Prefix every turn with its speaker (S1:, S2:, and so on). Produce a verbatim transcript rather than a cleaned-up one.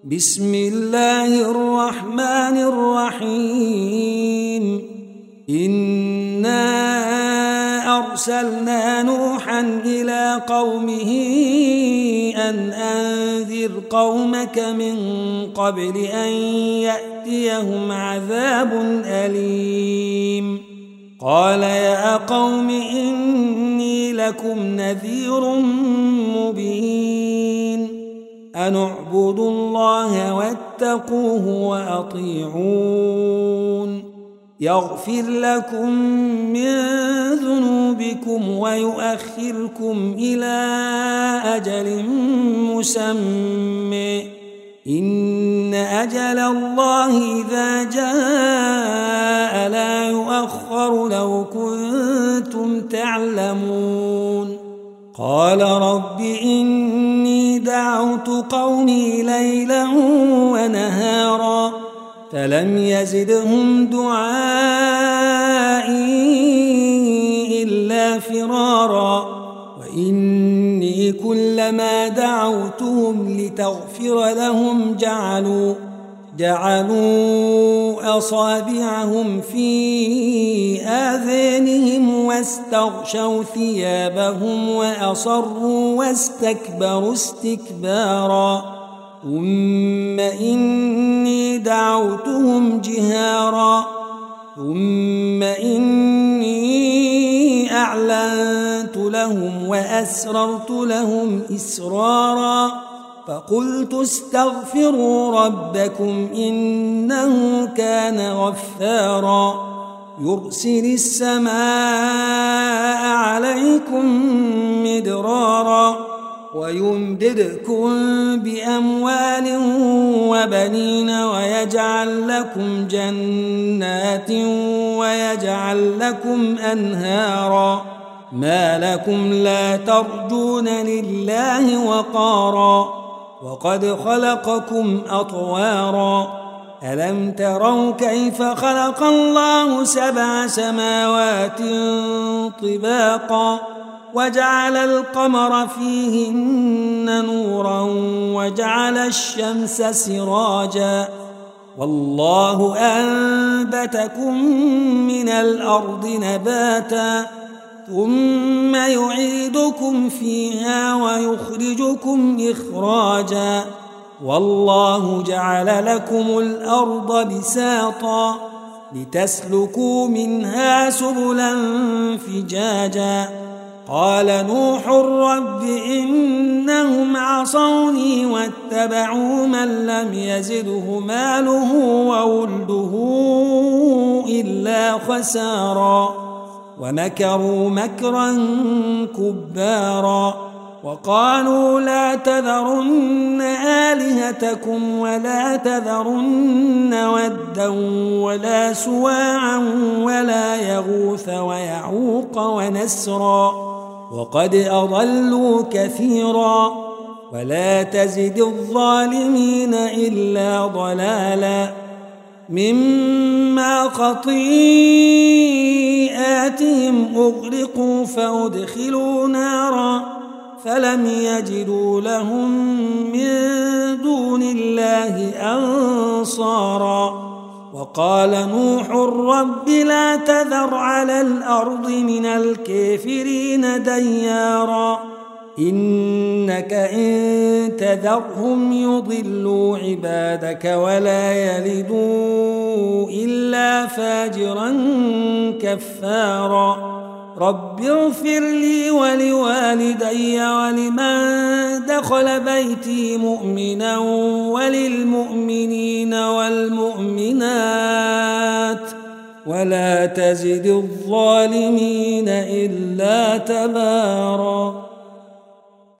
S1: بسم الله الرحمن الرحيم إنا أرسلنا نوحا إلى قومه أن أنذر قومك من قبل أن يأتيهم عذاب أليم قال يا قوم إني لكم نذير مبين أن اعبدوا الله واتقوه وأطيعون يغفر لكم من ذنوبكم ويؤخركم إلى أجل مسمى إن أجل الله إذا جاء لا يؤخر لو كنتم تعلمون قال رب إني دعوت قومي ليلا ونهارا فلم يزدهم دعائي إلا فرارا وإني كلما دعوتهم لتغفر لهم جعلوا جعلوا أصابعهم في آذانهم واستغشوا ثيابهم وأصروا واستكبروا استكبارا ثم إني دعوتهم جهارا ثم إني أعلنت لهم وأسررت لهم إسرارا فقلت استغفروا ربكم إنه كان غفارا يرسل السماء عليكم مدرارا ويمددكم بأموال وبنين ويجعل لكم جنات ويجعل لكم أنهارا ما لكم لا ترجون لله وقارا وقد خلقكم أطوارا ألم تروا كيف خلق الله سبع سماوات طباقا وجعل القمر فيهن نورا وجعل الشمس سراجا والله أنبتكم من الأرض نباتا ثم يعيدكم فيها ويخرجكم إخراجا والله جعل لكم الأرض بساطا لتسلكوا منها سبلا فجاجا قال نوح رب إنهم عصوني واتبعوا من لم يزده ماله وولده إلا خسارا ومكروا مكرا كبارا وقالوا لا تذرن آلهتكم ولا تذرن ودا ولا سواعا ولا يغوث ويعوق ونسرا وقد أضلوا كثيرا ولا تزد الظالمين إلا ضلالا مما خطيئاتهم أغرقوا فأدخلوا نارا فلم يجدوا لهم من دون الله أنصارا وقال نوح رب لا تذر على الأرض من الكافرين ديارا إنك إن تذرهم يضلوا عبادك ولا يلدوا إلا فاجرا كفارا رب اغفر لي ولوالدي ولمن دخل بيتي مؤمنا وللمؤمنين والمؤمنات ولا تزد الظالمين إلا تبارا.